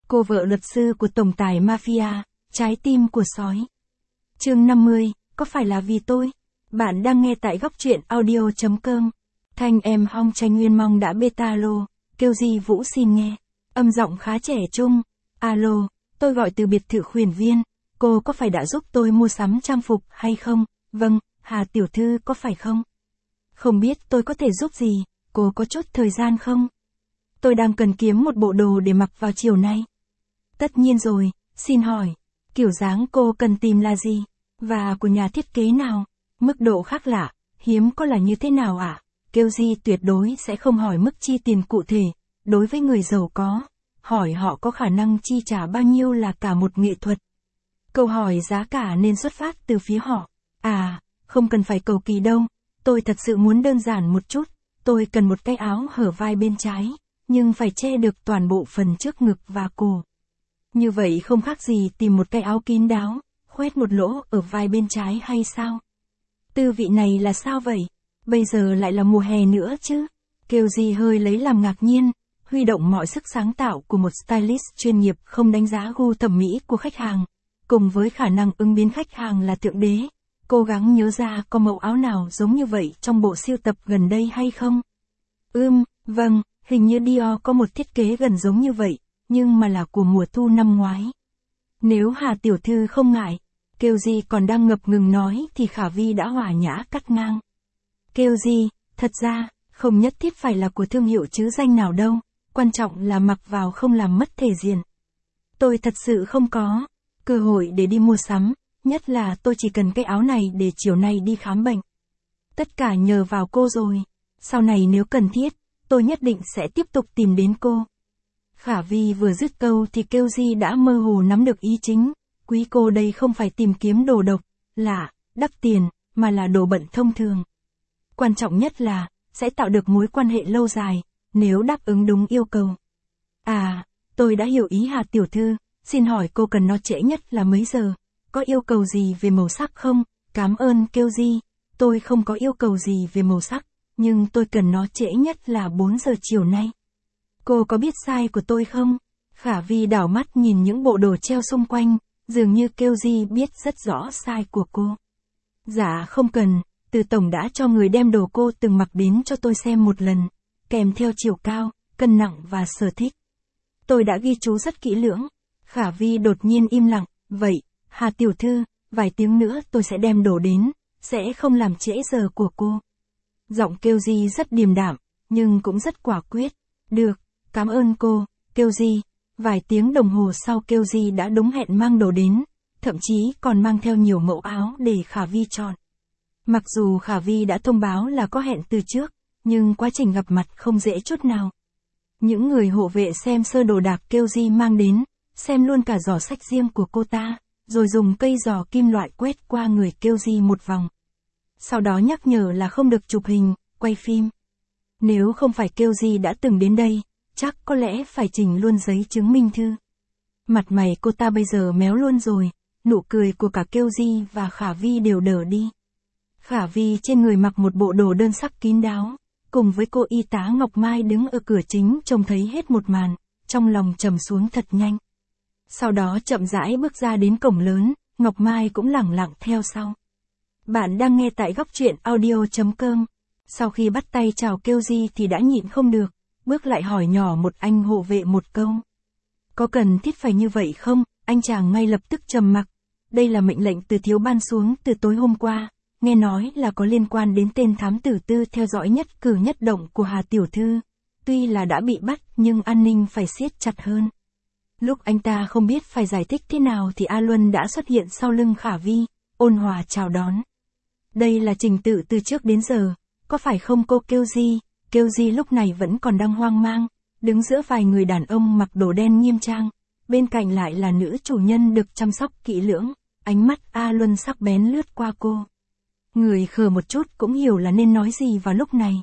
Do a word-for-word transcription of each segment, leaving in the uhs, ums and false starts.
Cô vợ luật sư của tổng tài mafia, trái tim của sói. Chương năm mươi, có phải là vì tôi? Bạn đang nghe tại góc truyện audio chấm com. Thanh em Hong Tranh Nguyên Mong đã beta lô, kêu gì Vũ xin nghe. Âm giọng khá trẻ trung. Alo, tôi gọi từ biệt thự khuyển viên. Cô có phải đã giúp tôi mua sắm trang phục hay không? Vâng, Hà tiểu thư có phải không? Không biết tôi có thể giúp gì, cô có chút thời gian không? Tôi đang cần kiếm một bộ đồ để mặc vào chiều nay. Tất nhiên rồi, xin hỏi, kiểu dáng cô cần tìm là gì? Và của nhà thiết kế nào? Mức độ khác lạ, hiếm có là như thế nào ạ? À? Kêu gì tuyệt đối sẽ không hỏi mức chi tiền cụ thể, đối với người giàu có. Hỏi họ có khả năng chi trả bao nhiêu là cả một nghệ thuật. Câu hỏi giá cả nên xuất phát từ phía họ. À, không cần phải cầu kỳ đâu, tôi thật sự muốn đơn giản một chút, tôi cần một cái áo hở vai bên trái, nhưng phải che được toàn bộ phần trước ngực và cổ. Như vậy không khác gì tìm một cái áo kín đáo, khoét một lỗ ở vai bên trái hay sao? Tư vị này là sao vậy? Bây giờ lại là mùa hè nữa chứ? Kêu gì hơi lấy làm ngạc nhiên, huy động mọi sức sáng tạo của một stylist chuyên nghiệp không đánh giá gu thẩm mỹ của khách hàng, cùng với khả năng ứng biến khách hàng là thượng đế. Cố gắng nhớ ra có mẫu áo nào giống như vậy trong bộ siêu tập gần đây hay không? Ừm, vâng, hình như Dior có một thiết kế gần giống như vậy, nhưng mà là của mùa thu năm ngoái. Nếu Hà tiểu thư không ngại, kêu gì còn đang ngập ngừng nói thì Khả Vi đã hòa nhã cắt ngang. Kêu gì, thật ra, không nhất thiết phải là của thương hiệu chứ danh nào đâu, quan trọng là mặc vào không làm mất thể diện. Tôi thật sự không có cơ hội để đi mua sắm, nhất là tôi chỉ cần cái áo này để chiều nay đi khám bệnh. Tất cả nhờ vào cô rồi, sau này nếu cần thiết, tôi nhất định sẽ tiếp tục tìm đến cô. Khả Vi vừa dứt câu thì kêu gì đã mơ hồ nắm được ý chính, quý cô đây không phải tìm kiếm đồ độc, lạ, đắt tiền, mà là đồ bận thông thường. Quan trọng nhất là, sẽ tạo được mối quan hệ lâu dài, nếu đáp ứng đúng yêu cầu. À, tôi đã hiểu ý Hà tiểu thư, xin hỏi cô cần nó trễ nhất là mấy giờ? Có yêu cầu gì về màu sắc không? Cảm ơn kêu gì, tôi không có yêu cầu gì về màu sắc, nhưng tôi cần nó trễ nhất là bốn giờ chiều nay. Cô có biết size của tôi không? Khả Vi đảo mắt nhìn những bộ đồ treo xung quanh, dường như kêu gì biết rất rõ size của cô. Dạ không cần, từ tổng đã cho người đem đồ cô từng mặc đến cho tôi xem một lần, kèm theo chiều cao, cân nặng và sở thích. Tôi đã ghi chú rất kỹ lưỡng. Khả Vi đột nhiên im lặng, vậy, Hà tiểu thư, vài tiếng nữa tôi sẽ đem đồ đến, sẽ không làm trễ giờ của cô. Giọng kêu gì rất điềm đạm, nhưng cũng rất quả quyết. Được, cảm ơn cô, kêu gì. Vài tiếng đồng hồ sau kêu gì đã đúng hẹn mang đồ đến, thậm chí còn mang theo nhiều mẫu áo để Khả Vi chọn. Mặc dù Khả Vi đã thông báo là có hẹn từ trước, nhưng quá trình gặp mặt không dễ chút nào. Những người hộ vệ xem sơ đồ đạc kêu gì mang đến, xem luôn cả giỏ sách riêng của cô ta, rồi dùng cây giỏ kim loại quét qua người kêu gì một vòng. Sau đó nhắc nhở là không được chụp hình, quay phim. Nếu không phải kêu gì đã từng đến đây, chắc có lẽ phải trình luôn giấy chứng minh thư. Mặt mày cô ta bây giờ méo luôn rồi, nụ cười của cả kêu gì và Khả Vi đều đờ đi. Khả Vi trên người mặc một bộ đồ đơn sắc kín đáo, cùng với cô y tá Ngọc Mai đứng ở cửa chính trông thấy hết một màn, trong lòng trầm xuống thật nhanh. Sau đó chậm rãi bước ra đến cổng lớn, Ngọc Mai cũng lẳng lặng theo sau. Bạn đang nghe tại góc truyện audio chấm com. Sau khi bắt tay chào kêu gì thì đã nhịn không được, bước lại hỏi nhỏ một anh hộ vệ một câu. Có cần thiết phải như vậy không? Anh chàng ngay lập tức trầm mặc. Đây là mệnh lệnh từ thiếu ban xuống từ tối hôm qua, nghe nói là có liên quan đến tên thám tử tư theo dõi nhất cử nhất động của Hà tiểu thư. Tuy là đã bị bắt nhưng an ninh phải siết chặt hơn. Lúc anh ta không biết phải giải thích thế nào thì A Luân đã xuất hiện sau lưng Khả Vi, ôn hòa chào đón. Đây là trình tự từ trước đến giờ, có phải không cô kêu gì? Kêu gì lúc này vẫn còn đang hoang mang, đứng giữa vài người đàn ông mặc đồ đen nghiêm trang, bên cạnh lại là nữ chủ nhân được chăm sóc kỹ lưỡng, ánh mắt A Luân sắc bén lướt qua cô. Người khờ một chút cũng hiểu là nên nói gì vào lúc này.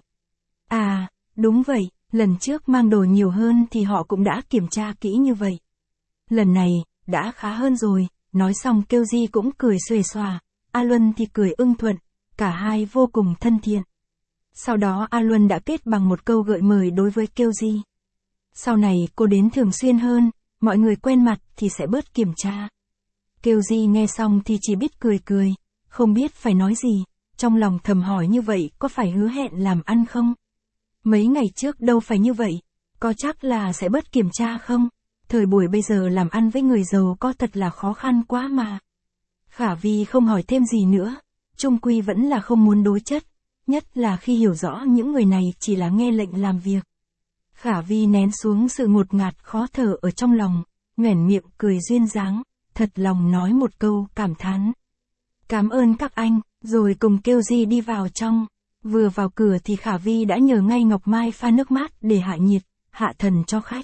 À, đúng vậy, lần trước mang đồ nhiều hơn thì họ cũng đã kiểm tra kỹ như vậy. Lần này, đã khá hơn rồi, nói xong kêu gì cũng cười xuề xòa, A Luân thì cười ưng thuận, cả hai vô cùng thân thiện. Sau đó A Luân đã kết bằng một câu gợi mời đối với kêu gì. Sau này cô đến thường xuyên hơn, mọi người quen mặt thì sẽ bớt kiểm tra. Kiều Di nghe xong thì chỉ biết cười cười, không biết phải nói gì, trong lòng thầm hỏi như vậy có phải hứa hẹn làm ăn không? Mấy ngày trước đâu phải như vậy, có chắc là sẽ bớt kiểm tra không? Thời buổi bây giờ làm ăn với người giàu có thật là khó khăn quá mà. Khả Vi không hỏi thêm gì nữa, chung quy vẫn là không muốn đối chất, nhất là khi hiểu rõ những người này chỉ là nghe lệnh làm việc. Khả Vi nén xuống sự ngột ngạt khó thở ở trong lòng, nhoẻn miệng cười duyên dáng, thật lòng nói một câu cảm thán. Cảm ơn các anh, rồi cùng Kiều Di đi vào trong. Vừa vào cửa thì Khả Vi đã nhờ ngay Ngọc Mai pha nước mát để hạ nhiệt, hạ thần cho khách.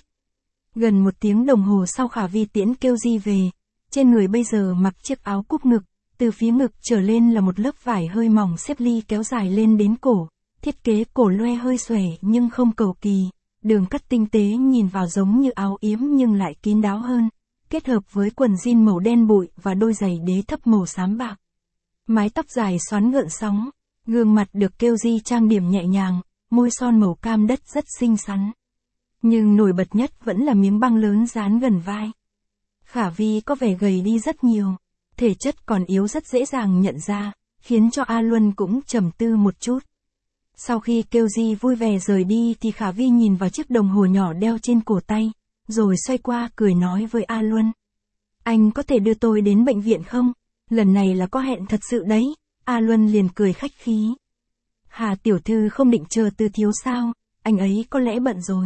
Gần một tiếng đồng hồ sau Khả Vi tiễn Kiều Di về, trên người bây giờ mặc chiếc áo cúp ngực, từ phía ngực trở lên là một lớp vải hơi mỏng xếp ly kéo dài lên đến cổ, thiết kế cổ loe hơi xòe nhưng không cầu kỳ, đường cắt tinh tế nhìn vào giống như áo yếm nhưng lại kín đáo hơn, kết hợp với quần jean màu đen bụi và đôi giày đế thấp màu xám bạc. Mái tóc dài xoắn gợn sóng, gương mặt được Kiều Di trang điểm nhẹ nhàng, môi son màu cam đất rất xinh xắn. Nhưng nổi bật nhất vẫn là miếng băng lớn dán gần vai. Khả Vi có vẻ gầy đi rất nhiều, thể chất còn yếu rất dễ dàng nhận ra, khiến cho A Luân cũng trầm tư một chút. Sau khi Kiều Di vui vẻ rời đi thì Khả Vi nhìn vào chiếc đồng hồ nhỏ đeo trên cổ tay, rồi xoay qua cười nói với A Luân. Anh có thể đưa tôi đến bệnh viện không? Lần này là có hẹn thật sự đấy. A Luân liền cười khách khí. Hà tiểu thư không định chờ Từ thiếu sao, anh ấy có lẽ bận rồi.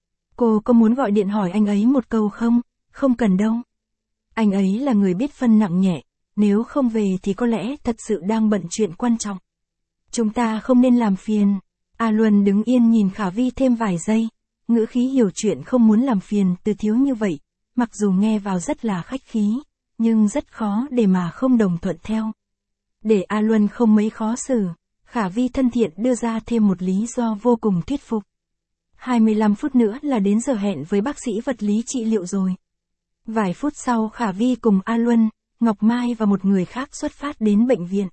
Cô có muốn gọi điện hỏi anh ấy một câu không? Không cần đâu. Anh ấy là người biết phân nặng nhẹ, nếu không về thì có lẽ thật sự đang bận chuyện quan trọng. Chúng ta không nên làm phiền. A Luân đứng yên nhìn Khả Vi thêm vài giây, ngữ khí hiểu chuyện không muốn làm phiền Từ thiếu như vậy, mặc dù nghe vào rất là khách khí, nhưng rất khó để mà không đồng thuận theo. Để A Luân không mấy khó xử, Khả Vi thân thiện đưa ra thêm một lý do vô cùng thuyết phục. hai mươi lăm phút nữa là đến giờ hẹn với bác sĩ vật lý trị liệu rồi. Vài phút sau Khả Vi cùng A Luân, Ngọc Mai và một người khác xuất phát đến bệnh viện.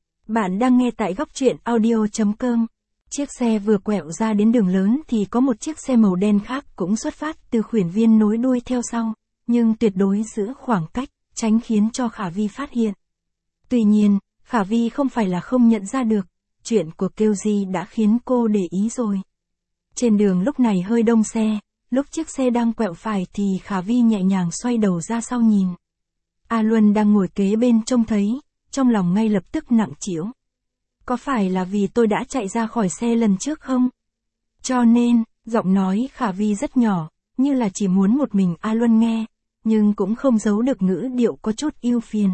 Bạn đang nghe tại góc truyện audio chấm com. Chiếc xe vừa quẹo ra đến đường lớn thì có một chiếc xe màu đen khác cũng xuất phát từ Khuyển Viên nối đuôi theo sau, nhưng tuyệt đối giữ khoảng cách, tránh khiến cho Khả Vi phát hiện. Tuy nhiên, Khả Vi không phải là không nhận ra được, chuyện của Kiều Di đã khiến cô để ý rồi. Trên đường lúc này hơi đông xe, lúc chiếc xe đang quẹo phải thì Khả Vi nhẹ nhàng xoay đầu ra sau nhìn. A Luân đang ngồi kế bên trông thấy, trong lòng ngay lập tức nặng trĩu. Có phải là vì tôi đã chạy ra khỏi xe lần trước không? Cho nên, giọng nói Khả Vi rất nhỏ, như là chỉ muốn một mình A Luân nghe, nhưng cũng không giấu được ngữ điệu có chút ưu phiền.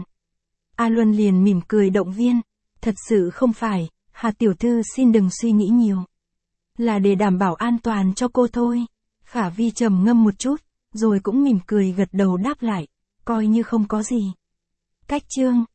A Luân liền mỉm cười động viên, thật sự không phải, Hà tiểu thư xin đừng suy nghĩ nhiều. Là để đảm bảo an toàn cho cô thôi. Khả Vi trầm ngâm một chút, rồi cũng mỉm cười gật đầu đáp lại, coi như không có gì. Cách chương